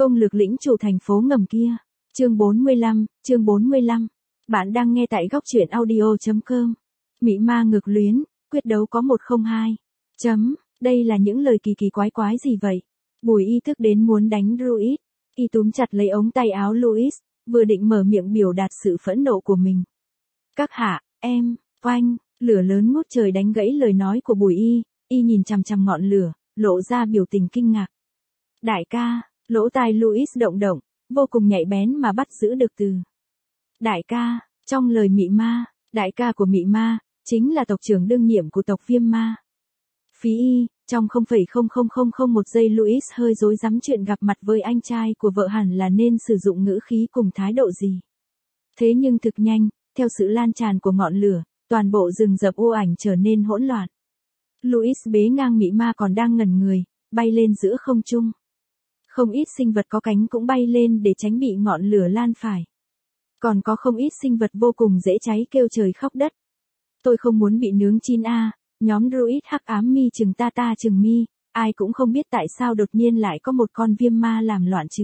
Công lược lĩnh chủ thành phố ngầm kia. Chương 45. Bạn đang nghe tại góc truyện audio.com. Mị ma ngược luyến, quyết đấu có 102. Đây là những lời kỳ kỳ quái gì vậy? Bùi Y thức đến muốn đánh Louis. Y túm chặt lấy ống tay áo Louis, vừa định mở miệng biểu đạt sự phẫn nộ của mình. Các hạ, em, oanh, lửa lớn ngút trời đánh gãy lời nói của Bùi Y. Y nhìn chằm chằm ngọn lửa, lộ ra biểu tình kinh ngạc. Đại ca, lỗ tai Louis động động, vô cùng nhạy bén mà bắt giữ được từ. Đại ca, trong lời mị ma, đại ca của mị ma, chính là tộc trưởng đương nhiệm của tộc Viêm Ma. Phí Y, trong 0,00001 giây Louis hơi rối rắm chuyện gặp mặt với anh trai của vợ hẳn là nên sử dụng ngữ khí cùng thái độ gì. Thế nhưng thực nhanh, theo sự lan tràn của ngọn lửa, toàn bộ rừng rậm u ảnh trở nên hỗn loạn. Louis bế ngang mị ma còn đang ngẩn người, bay lên giữa không trung. Không ít sinh vật có cánh cũng bay lên để tránh bị ngọn lửa lan phải. Còn có không ít sinh vật vô cùng dễ cháy kêu trời khóc đất. Tôi không muốn bị nướng chín a. Nhóm druid hắc ám mi chừng ta chừng mi, ai cũng không biết tại sao đột nhiên lại có một con viêm ma làm loạn chứ.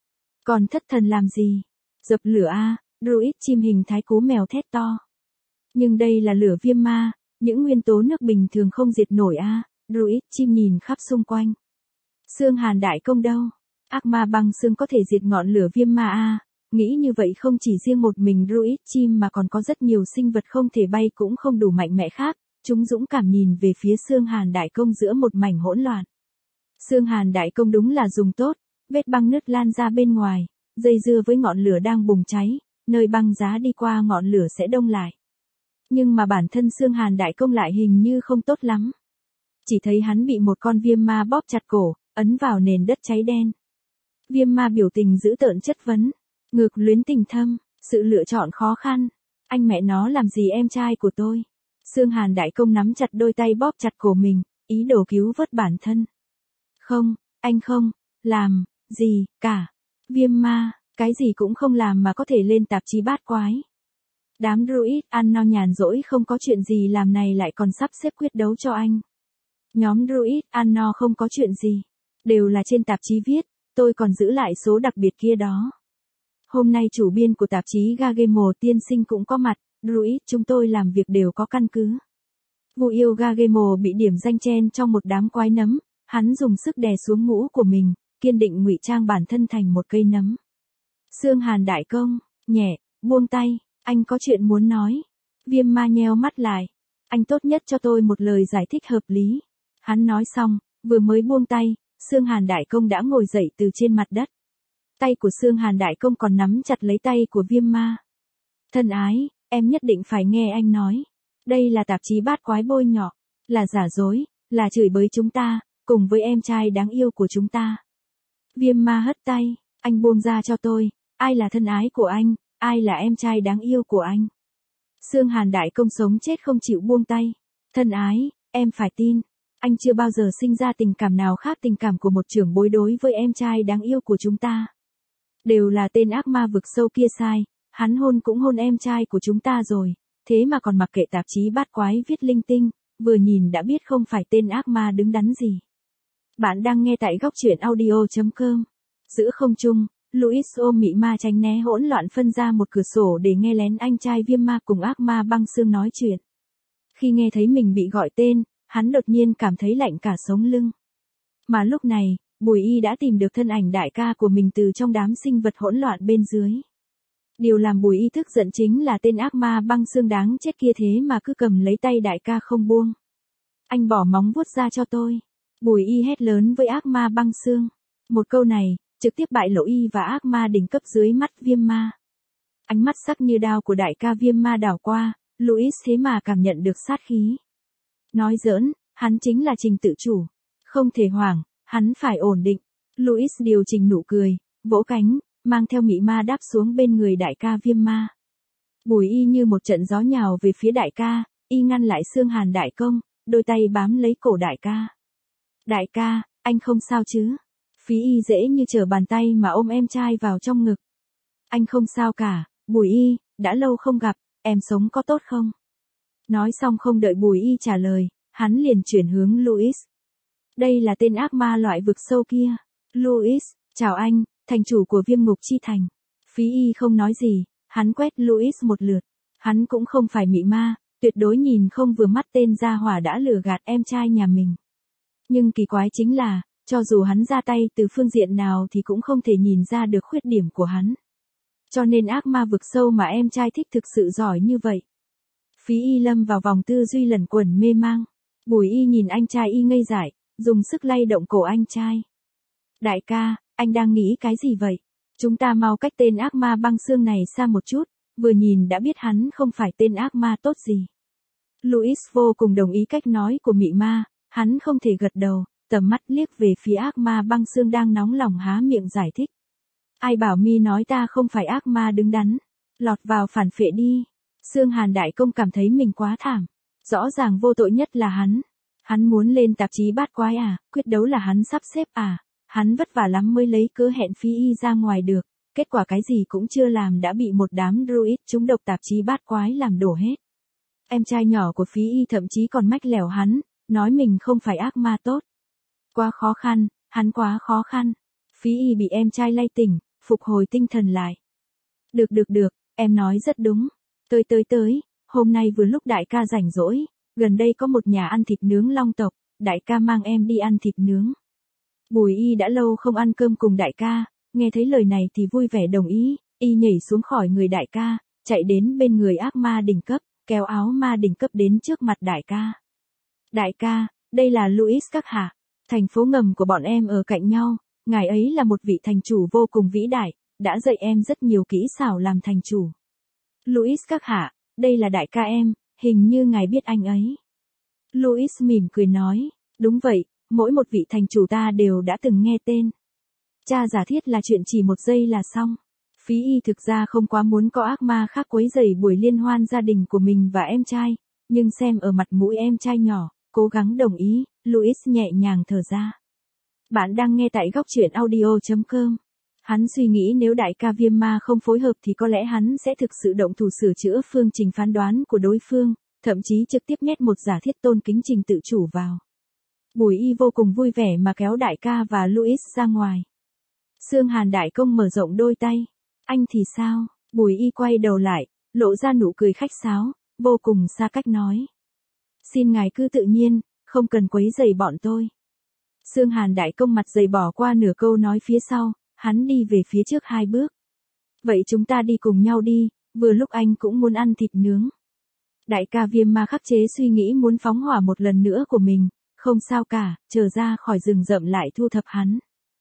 Còn thất thần làm gì? Dập lửa a, druid chim hình thái cú mèo thét to. Nhưng đây là lửa viêm ma, những nguyên tố nước bình thường không diệt nổi a, druid chim nhìn khắp xung quanh. Xương Hàn đại công đâu? Ác ma băng xương có thể diệt ngọn lửa viêm ma a. Nghĩ như vậy không chỉ riêng một mình druid chim mà còn có rất nhiều sinh vật không thể bay cũng không đủ mạnh mẽ khác. Chúng dũng cảm nhìn về phía Xương Hàn đại công giữa một mảnh hỗn loạn. Xương Hàn đại công đúng là dùng tốt, vết băng nứt lan ra bên ngoài, dây dưa với ngọn lửa đang bùng cháy, nơi băng giá đi qua ngọn lửa sẽ đông lại. Nhưng mà bản thân Xương Hàn đại công lại hình như không tốt lắm. Chỉ thấy hắn bị một con viêm ma bóp chặt cổ, ấn vào nền đất cháy đen. Viêm ma biểu tình dữ tợn chất vấn, ngược luyến tình thâm, sự lựa chọn khó khăn. Anh mẹ nó làm gì em trai của tôi? Xương Hàn đại công nắm chặt đôi tay bóp chặt cổ mình, ý đồ cứu vớt bản thân. Không, anh không làm gì cả. Viêm ma, cái gì cũng không làm mà có thể lên tạp chí bát quái. Đám druid ăn no nhàn rỗi không có chuyện gì làm này lại còn sắp xếp quyết đấu cho anh. Nhóm druid ăn no không có chuyện gì, đều là trên tạp chí viết, tôi còn giữ lại số đặc biệt kia đó. Hôm nay chủ biên của tạp chí Gagemo tiên sinh cũng có mặt. Druid chúng tôi làm việc đều có căn cứ. Vụ yêu Gagemo bị điểm danh chen trong một đám quái nấm, hắn dùng sức đè xuống mũ của mình, kiên định ngụy trang bản thân thành một cây nấm. Xương Hàn đại công, nhẹ, buông tay, anh có chuyện muốn nói. Viêm ma nheo mắt lại. Anh tốt nhất cho tôi một lời giải thích hợp lý. Hắn nói xong, vừa mới buông tay, Xương Hàn đại công đã ngồi dậy từ trên mặt đất. Tay của Xương Hàn đại công còn nắm chặt lấy tay của viêm ma. Thân ái, em nhất định phải nghe anh nói. Đây là tạp chí bát quái bôi nhọ, là giả dối, là chửi bới chúng ta, cùng với em trai đáng yêu của chúng ta. Viêm ma hất tay, anh buông ra cho tôi, ai là thân ái của anh, ai là em trai đáng yêu của anh. Xương Hàn đại công sống chết không chịu buông tay. Thân ái, em phải tin, anh chưa bao giờ sinh ra tình cảm nào khác tình cảm của một trưởng bối đối với em trai đáng yêu của chúng ta. Đều là tên ác ma vực sâu kia sai. Hắn hôn cũng hôn em trai của chúng ta rồi, thế mà còn mặc kệ tạp chí bát quái viết linh tinh, vừa nhìn đã biết không phải tên ác ma đứng đắn gì. Bạn đang nghe tại góc truyện audio.com. Giữa không trung, Louis ôm mị ma tránh né hỗn loạn phân ra một cửa sổ để nghe lén anh trai viêm ma cùng ác ma băng xương nói chuyện. Khi nghe thấy mình bị gọi tên, hắn đột nhiên cảm thấy lạnh cả sống lưng. Mà lúc này, Bùi Y đã tìm được thân ảnh đại ca của mình từ trong đám sinh vật hỗn loạn bên dưới. Điều làm Bùi Y tức giận chính là tên ác ma băng xương đáng chết kia thế mà cứ cầm lấy tay đại ca không buông. Anh bỏ móng vuốt ra cho tôi. Bùi Y hét lớn với ác ma băng xương. Một câu này, trực tiếp bại lộ Y và ác ma đỉnh cấp dưới mắt viêm ma. Ánh mắt sắc như đao của đại ca viêm ma đảo qua, Louis thế mà cảm nhận được sát khí. Nói giỡn, hắn chính là Trình tự chủ. Không thể hoảng, hắn phải ổn định. Louis điều chỉnh nụ cười, vỗ cánh, mang theo mị ma đáp xuống bên người đại ca viêm ma. Bùi Y như một trận gió nhào về phía đại ca, Y ngăn lại Xương Hàn đại công, đôi tay bám lấy cổ đại ca. Đại ca, anh không sao chứ? Phí Y dễ như trở bàn tay mà ôm em trai vào trong ngực. Anh không sao cả, Bùi Y, đã lâu không gặp, em sống có tốt không? Nói xong không đợi Bùi Y trả lời, hắn liền chuyển hướng Louis. Đây là tên ác ma loại vực sâu kia. Louis, chào anh, thành chủ của Viêm Ngục Chi Thành. Phí Y không nói gì, hắn quét Louis một lượt. Hắn cũng không phải mị ma, tuyệt đối nhìn không vừa mắt tên gia hỏa đã lừa gạt em trai nhà mình. Nhưng kỳ quái chính là, cho dù hắn ra tay từ phương diện nào thì cũng không thể nhìn ra được khuyết điểm của hắn. Cho nên ác ma vực sâu mà em trai thích thực sự giỏi như vậy. Phí Y lâm vào vòng tư duy lẩn quẩn mê mang. Bùi Y nhìn anh trai Y ngây dại, dùng sức lay động cổ anh trai. Đại ca, anh đang nghĩ cái gì vậy? Chúng ta mau cách tên ác ma băng xương này xa một chút, vừa nhìn đã biết hắn không phải tên ác ma tốt gì. Louis vô cùng đồng ý cách nói của mị ma, hắn không thể gật đầu, tầm mắt liếc về phía ác ma băng xương đang nóng lòng há miệng giải thích. Ai bảo mi nói ta không phải ác ma đứng đắn, lọt vào phản phệ đi. Xương Hàn đại công cảm thấy mình quá thảm, rõ ràng vô tội nhất là hắn. Hắn muốn lên tạp chí bát quái à, quyết đấu là hắn sắp xếp à, hắn vất vả lắm mới lấy cớ hẹn Phí Y ra ngoài được, kết quả cái gì cũng chưa làm đã bị một đám druid trúng độc tạp chí bát quái làm đổ hết. Em trai nhỏ của Phí Y thậm chí còn mách lẻo hắn, nói mình không phải ác ma tốt. Quá khó khăn, hắn quá khó khăn. Phí Y bị em trai lay tỉnh, phục hồi tinh thần lại. Được, em nói rất đúng. Tới, hôm nay vừa lúc đại ca rảnh rỗi, gần đây có một nhà ăn thịt nướng Long tộc, đại ca mang em đi ăn thịt nướng. Bùi Y đã lâu không ăn cơm cùng đại ca, nghe thấy lời này thì vui vẻ đồng ý, Y nhảy xuống khỏi người đại ca, chạy đến bên người ác ma đỉnh cấp, kéo áo ma đỉnh cấp đến trước mặt đại ca. Đại ca, đây là Louis các hạ, thành phố ngầm của bọn em ở cạnh nhau, ngài ấy là một vị thành chủ vô cùng vĩ đại, đã dạy em rất nhiều kỹ xảo làm thành chủ. Louis các hạ, đây là đại ca em, hình như ngài biết anh ấy. Louis mỉm cười nói, đúng vậy, mỗi một vị thành chủ ta đều đã từng nghe tên. Cha giả thiết là chuyện chỉ một giây là xong. Phí Y thực ra không quá muốn có ác ma khác quấy rầy buổi liên hoan gia đình của mình và em trai, nhưng xem ở mặt mũi em trai nhỏ, cố gắng đồng ý, Louis nhẹ nhàng thở ra. Bạn đang nghe tại góc truyện audio.com. Hắn suy nghĩ nếu đại ca Viêm Ma không phối hợp thì có lẽ hắn sẽ thực sự động thủ sửa chữa phương trình phán đoán của đối phương, thậm chí trực tiếp nhét một giả thiết tôn kính trình tự chủ vào. Bùi Y vô cùng vui vẻ mà kéo đại ca và Louis ra ngoài. Xương Hàn đại công mở rộng đôi tay. Anh thì sao? Bùi Y quay đầu lại, lộ ra nụ cười khách sáo, vô cùng xa cách nói. Xin ngài cứ tự nhiên, không cần quấy rầy bọn tôi. Xương Hàn đại công mặt dày bỏ qua nửa câu nói phía sau, hắn đi về phía trước 2 bước. Vậy chúng ta đi cùng nhau đi, vừa lúc anh cũng muốn ăn thịt nướng. Đại ca Viêm Ma khắc chế suy nghĩ muốn phóng hỏa một lần nữa của mình, không sao cả, chờ ra khỏi rừng rậm lại thu thập hắn.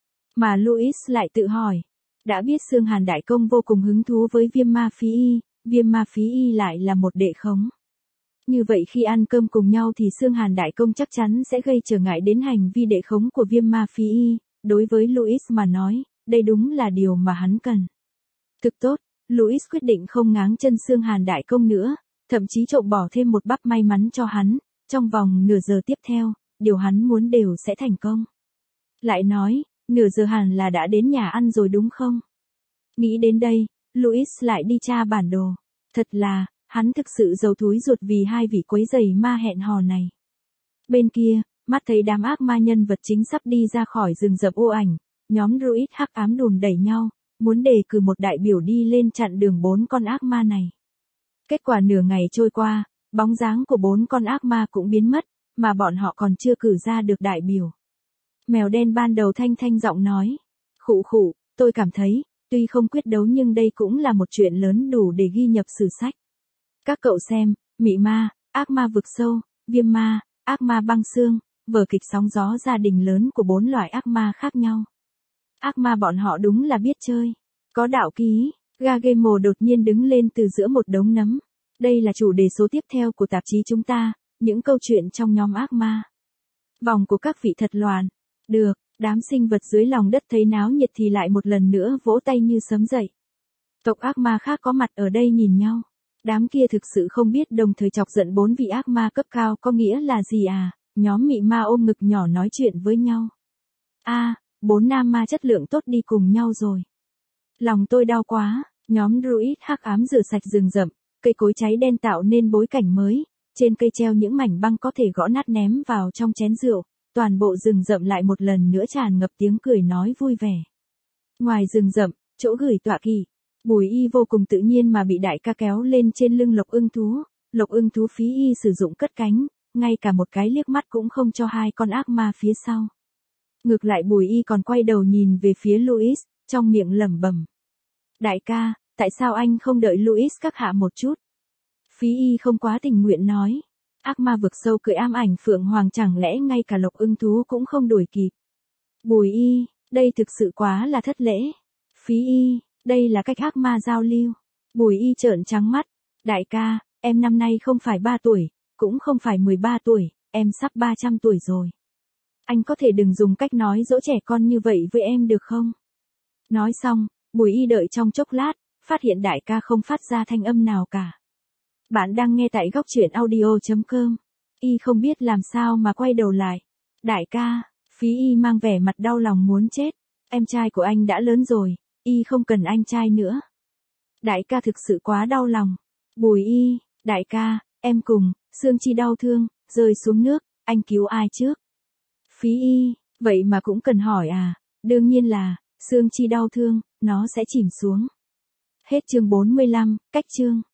Mà Louis lại tự hỏi, đã biết Xương Hàn đại công vô cùng hứng thú với Viêm Ma Phí Y, Viêm Ma Phí Y lại là một đệ khống. Như vậy khi ăn cơm cùng nhau thì Xương Hàn đại công chắc chắn sẽ gây trở ngại đến hành vi đệ khống của Viêm Ma Phí Y, đối với Louis mà nói, đây đúng là điều mà hắn cần. Thực tốt, Louis quyết định không ngáng chân Xương Hàn đại công nữa, thậm chí trộm bỏ thêm một bắp may mắn cho hắn, trong vòng nửa giờ tiếp theo, điều hắn muốn đều sẽ thành công. Lại nói, nửa giờ hẳn là đã đến nhà ăn rồi đúng không? Nghĩ đến đây, Louis lại đi tra bản đồ. Thật là, hắn thực sự giàu thúi ruột vì hai vị quấy rầy ma hẹn hò này. Bên kia, mắt thấy đám ác ma nhân vật chính sắp đi ra khỏi rừng rậm ô ảnh, nhóm druid hắc ám đùn đẩy nhau, muốn đề cử một đại biểu đi lên chặn đường 4 con ác ma này. Kết quả nửa ngày trôi qua, bóng dáng của 4 con ác ma cũng biến mất, mà bọn họ còn chưa cử ra được đại biểu. Mèo đen ban đầu thanh giọng nói, khụ, tôi cảm thấy, tuy không quyết đấu nhưng đây cũng là một chuyện lớn đủ để ghi nhập sử sách. Các cậu xem, mị ma, ác ma vực sâu, viêm ma, ác ma băng xương, vở kịch sóng gió gia đình lớn của 4 loại ác ma khác nhau. Ác ma bọn họ đúng là biết chơi. Có đạo ký, Gagemo đột nhiên đứng lên từ giữa một đống nấm. Đây là chủ đề số tiếp theo của tạp chí chúng ta, những câu chuyện trong nhóm ác ma. Vòng của các vị thật loạn. Được, đám sinh vật dưới lòng đất thấy náo nhiệt thì lại một lần nữa vỗ tay như sấm dậy. Tộc ác ma khác có mặt ở đây nhìn nhau. Đám kia thực sự không biết đồng thời chọc giận 4 vị ác ma cấp cao có nghĩa là gì à, nhóm mị ma ôm ngực nhỏ nói chuyện với nhau. 4 nam ma chất lượng tốt đi cùng nhau rồi. Lòng tôi đau quá, nhóm druid hắc ám rửa sạch rừng rậm, cây cối cháy đen tạo nên bối cảnh mới, trên cây treo những mảnh băng có thể gõ nát ném vào trong chén rượu, toàn bộ rừng rậm lại một lần nữa tràn ngập tiếng cười nói vui vẻ. Ngoài rừng rậm, chỗ gửi tọa kỵ, Bùi Y vô cùng tự nhiên mà bị đại ca kéo lên trên lưng Lộc Ưng Thú. Lộc Ưng Thú phí y sử dụng cất cánh, ngay cả một cái liếc mắt cũng không cho hai con ác ma phía sau. Ngược lại Bùi Y còn quay đầu nhìn về phía Louis, trong miệng lẩm bẩm. Đại ca, tại sao anh không đợi Louis các hạ một chút? Phí y không quá tình nguyện nói. Ác ma vực sâu cưỡi ám ảnh phượng hoàng chẳng lẽ ngay cả Lộc Ưng Thú cũng không đuổi kịp. Bùi Y, đây thực sự quá là thất lễ. Phí y, đây là cách ác ma giao lưu. Bùi Y trợn trắng mắt. Đại ca, em năm nay không phải 3 tuổi, cũng không phải 13 tuổi, em sắp 300 tuổi rồi. Anh có thể đừng dùng cách nói dỗ trẻ con như vậy với em được không? Nói xong, Bùi Y đợi trong chốc lát, phát hiện đại ca không phát ra thanh âm nào cả. Bạn đang nghe tại góc truyện audio.com. Y không biết làm sao mà quay đầu lại. Đại ca, Phí Y mang vẻ mặt đau lòng muốn chết. Em trai của anh đã lớn rồi, Y không cần anh trai nữa. Đại ca thực sự quá đau lòng. Bùi Y, đại ca, em cùng, Sương Chi đau thương, rơi xuống nước, anh cứu ai trước? Phí Y, vậy mà cũng cần hỏi à? Đương nhiên là, Sương Chi đau thương, nó sẽ chìm xuống. Hết chương 45, cách chương.